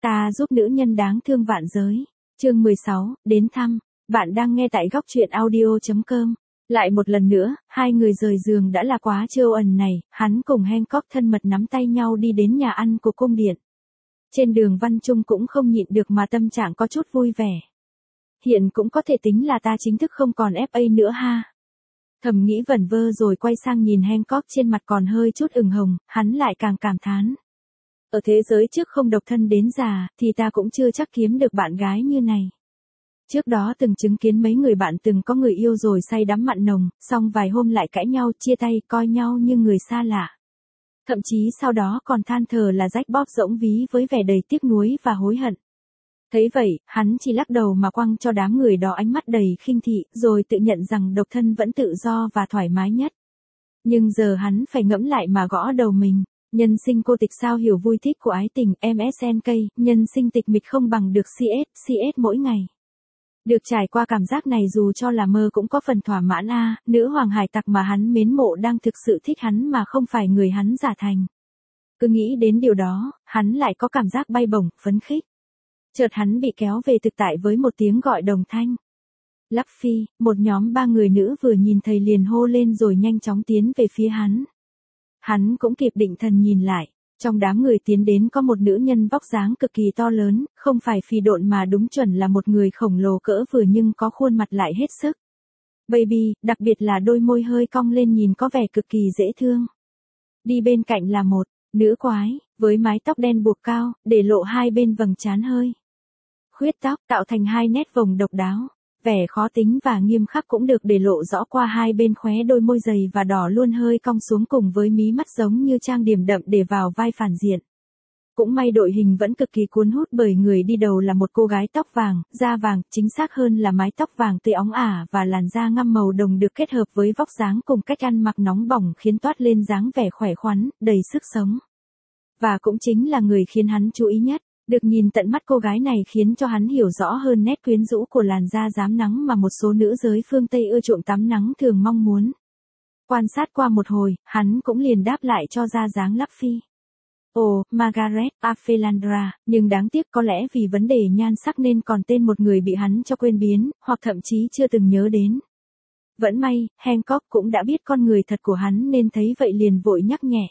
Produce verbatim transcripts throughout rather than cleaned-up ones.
Ta giúp nữ nhân đáng thương vạn giới. Chương mười sáu, đến thăm. Bạn đang nghe tại góc truyện audio chấm com. Lại một lần nữa, hai người rời giường đã là quá trêu ẩn này, hắn cùng Hancock thân mật nắm tay nhau đi đến nhà ăn của cung điện. Trên đường Văn Trung cũng không nhịn được mà tâm trạng có chút vui vẻ. Hiện cũng có thể tính là ta chính thức không còn ép a nữa ha. Thầm nghĩ vẩn vơ rồi quay sang nhìn Hancock trên mặt còn hơi chút ửng hồng, hắn lại càng cảm thán. Ở thế giới trước không độc thân đến già, thì ta cũng chưa chắc kiếm được bạn gái như này. Trước đó từng chứng kiến mấy người bạn từng có người yêu rồi say đắm mặn nồng, xong vài hôm lại cãi nhau, chia tay, coi nhau như người xa lạ. Thậm chí sau đó còn than thở là rách bóp rỗng ví với vẻ đầy tiếc nuối và hối hận. Thấy vậy, hắn chỉ lắc đầu mà quăng cho đám người đó ánh mắt đầy khinh thị, rồi tự nhận rằng độc thân vẫn tự do và thoải mái nhất. Nhưng giờ hắn phải ngẫm lại mà gõ đầu mình. Nhân sinh cô tịch sao hiểu vui thích của ái tình, em ét en ca, nhân sinh tịch mịch không bằng được xê ét, xê ét mỗi ngày. Được trải qua cảm giác này dù cho là mơ cũng có phần thỏa mãn a, à, nữ hoàng hải tặc mà hắn mến mộ đang thực sự thích hắn mà không phải người hắn giả thành. Cứ nghĩ đến điều đó, hắn lại có cảm giác bay bổng, phấn khích. Chợt hắn bị kéo về thực tại với một tiếng gọi đồng thanh. Luffy, một nhóm ba người nữ vừa nhìn thấy liền hô lên rồi nhanh chóng tiến về phía hắn. Hắn cũng kịp định thần nhìn lại, trong đám người tiến đến có một nữ nhân vóc dáng cực kỳ to lớn, không phải phì độn mà đúng chuẩn là một người khổng lồ cỡ vừa nhưng có khuôn mặt lại hết sức. Baby, đặc biệt là đôi môi hơi cong lên nhìn có vẻ cực kỳ dễ thương. Đi bên cạnh là một nữ quái, với mái tóc đen buộc cao, để lộ hai bên vầng trán hơi khuyết tóc tạo thành hai nét vồng độc đáo. Vẻ khó tính và nghiêm khắc cũng được để lộ rõ qua hai bên khóe đôi môi dày và đỏ luôn hơi cong xuống cùng với mí mắt giống như trang điểm đậm để vào vai phản diện. Cũng may đội hình vẫn cực kỳ cuốn hút bởi người đi đầu là một cô gái tóc vàng, da vàng, chính xác hơn là mái tóc vàng tươi óng ả và làn da ngăm màu đồng được kết hợp với vóc dáng cùng cách ăn mặc nóng bỏng khiến toát lên dáng vẻ khỏe khoắn, đầy sức sống. Và cũng chính là người khiến hắn chú ý nhất. Được nhìn tận mắt cô gái này khiến cho hắn hiểu rõ hơn nét quyến rũ của làn da rám nắng mà một số nữ giới phương Tây ưa chuộng tắm nắng thường mong muốn. Quan sát qua một hồi, hắn cũng liền đáp lại cho ra dáng Luffy. Ồ, Margaret Afelandra, nhưng đáng tiếc có lẽ vì vấn đề nhan sắc nên còn tên một người bị hắn cho quên biến, hoặc thậm chí chưa từng nhớ đến. Vẫn may, Hancock cũng đã biết con người thật của hắn nên thấy vậy liền vội nhắc nhẹ.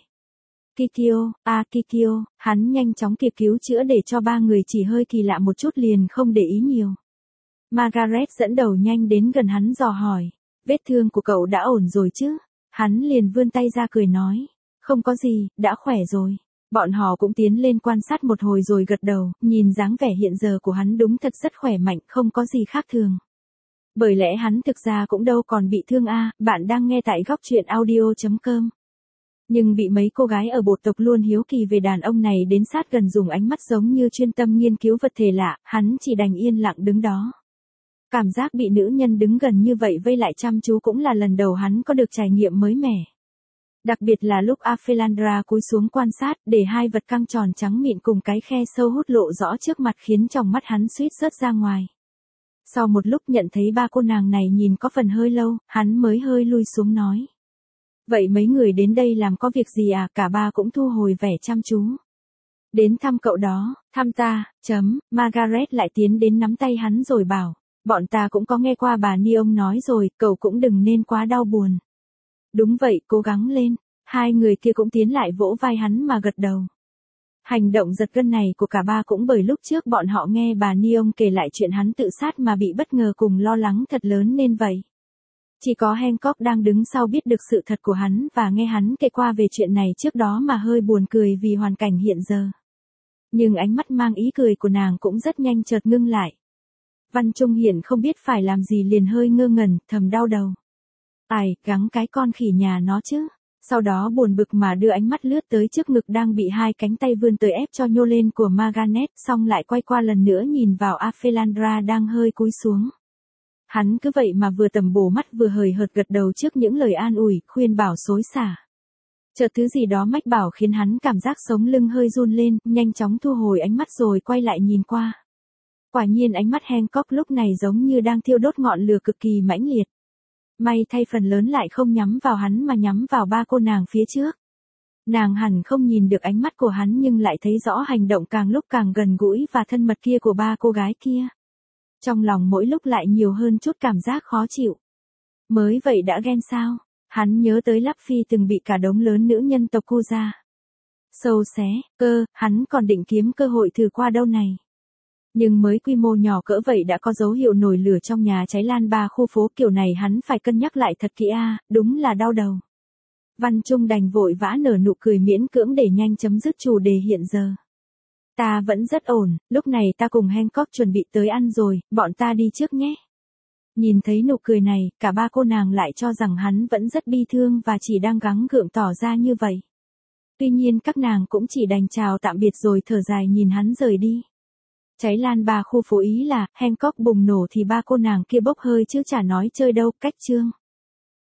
Kikyo, à Kikyo, hắn nhanh chóng kịp cứu chữa để cho ba người chỉ hơi kỳ lạ một chút liền không để ý nhiều. Margaret dẫn đầu nhanh đến gần hắn dò hỏi, vết thương của cậu đã ổn rồi chứ? Hắn liền vươn tay ra cười nói, không có gì, đã khỏe rồi. Bọn họ cũng tiến lên quan sát một hồi rồi gật đầu, nhìn dáng vẻ hiện giờ của hắn đúng thật rất khỏe mạnh, không có gì khác thường. Bởi lẽ hắn thực ra cũng đâu còn bị thương a, à, bạn đang nghe tại góc truyện audio chấm com. Nhưng bị mấy cô gái ở bộ tộc luôn hiếu kỳ về đàn ông này đến sát gần dùng ánh mắt giống như chuyên tâm nghiên cứu vật thể lạ, hắn chỉ đành yên lặng đứng đó. Cảm giác bị nữ nhân đứng gần như vậy vây lại chăm chú cũng là lần đầu hắn có được trải nghiệm mới mẻ. Đặc biệt là lúc Afelandra cúi xuống quan sát để hai vật căng tròn trắng mịn cùng cái khe sâu hút lộ rõ trước mặt khiến trong mắt hắn suýt rớt ra ngoài. Sau một lúc nhận thấy ba cô nàng này nhìn có phần hơi lâu, hắn mới hơi lui xuống nói. Vậy mấy người đến đây làm có việc gì à? Cả ba cũng thu hồi vẻ chăm chú. Đến thăm cậu đó, thăm ta, chấm, Margaret lại tiến đến nắm tay hắn rồi bảo, bọn ta cũng có nghe qua bà Neon nói rồi, cậu cũng đừng nên quá đau buồn. Đúng vậy, cố gắng lên, hai người kia cũng tiến lại vỗ vai hắn mà gật đầu. Hành động giật gân này của cả ba cũng bởi lúc trước bọn họ nghe bà Neon kể lại chuyện hắn tự sát mà bị bất ngờ cùng lo lắng thật lớn nên vậy. Chỉ có Hancock đang đứng sau biết được sự thật của hắn và nghe hắn kể qua về chuyện này trước đó mà hơi buồn cười vì hoàn cảnh hiện giờ. Nhưng ánh mắt mang ý cười của nàng cũng rất nhanh chợt ngưng lại. Văn Trung Hiển không biết phải làm gì liền hơi ngơ ngẩn, thầm đau đầu. Ai, gắng cái con khỉ nhà nó chứ. Sau đó buồn bực mà đưa ánh mắt lướt tới trước ngực đang bị hai cánh tay vươn tới ép cho nhô lên của Margaret, xong lại quay qua lần nữa nhìn vào Afelandra đang hơi cúi xuống. Hắn cứ vậy mà vừa tầm bổ mắt vừa hời hợt gật đầu trước những lời an ủi, khuyên bảo xối xả. Chợt thứ gì đó mách bảo khiến hắn cảm giác sống lưng hơi run lên, nhanh chóng thu hồi ánh mắt rồi quay lại nhìn qua. Quả nhiên ánh mắt Hancock lúc này giống như đang thiêu đốt ngọn lửa cực kỳ mãnh liệt. May thay phần lớn lại không nhắm vào hắn mà nhắm vào ba cô nàng phía trước. Nàng hẳn không nhìn được ánh mắt của hắn nhưng lại thấy rõ hành động càng lúc càng gần gũi và thân mật kia của ba cô gái kia. Trong lòng mỗi lúc lại nhiều hơn chút cảm giác khó chịu. Mới vậy đã ghen sao? Hắn nhớ tới Lắp Phi từng bị cả đống lớn nữ nhân tộc Cu ra sâu xé, cơ, hắn còn định kiếm cơ hội thử qua đâu này. Nhưng mới quy mô nhỏ cỡ vậy đã có dấu hiệu nổi lửa trong nhà cháy lan ba khu phố, kiểu này hắn phải cân nhắc lại thật kỹ a, đúng là đau đầu. Văn Trung đành vội vã nở nụ cười miễn cưỡng để nhanh chấm dứt chủ đề hiện giờ. Ta vẫn rất ổn, lúc này ta cùng Hancock chuẩn bị tới ăn rồi, bọn ta đi trước nhé. Nhìn thấy nụ cười này, cả ba cô nàng lại cho rằng hắn vẫn rất bi thương và chỉ đang gắng gượng tỏ ra như vậy. Tuy nhiên các nàng cũng chỉ đành chào tạm biệt rồi thở dài nhìn hắn rời đi. Cháy lan ba khu phố ý là, Hancock bùng nổ thì ba cô nàng kia bốc hơi chứ chả nói chơi đâu, cách chương.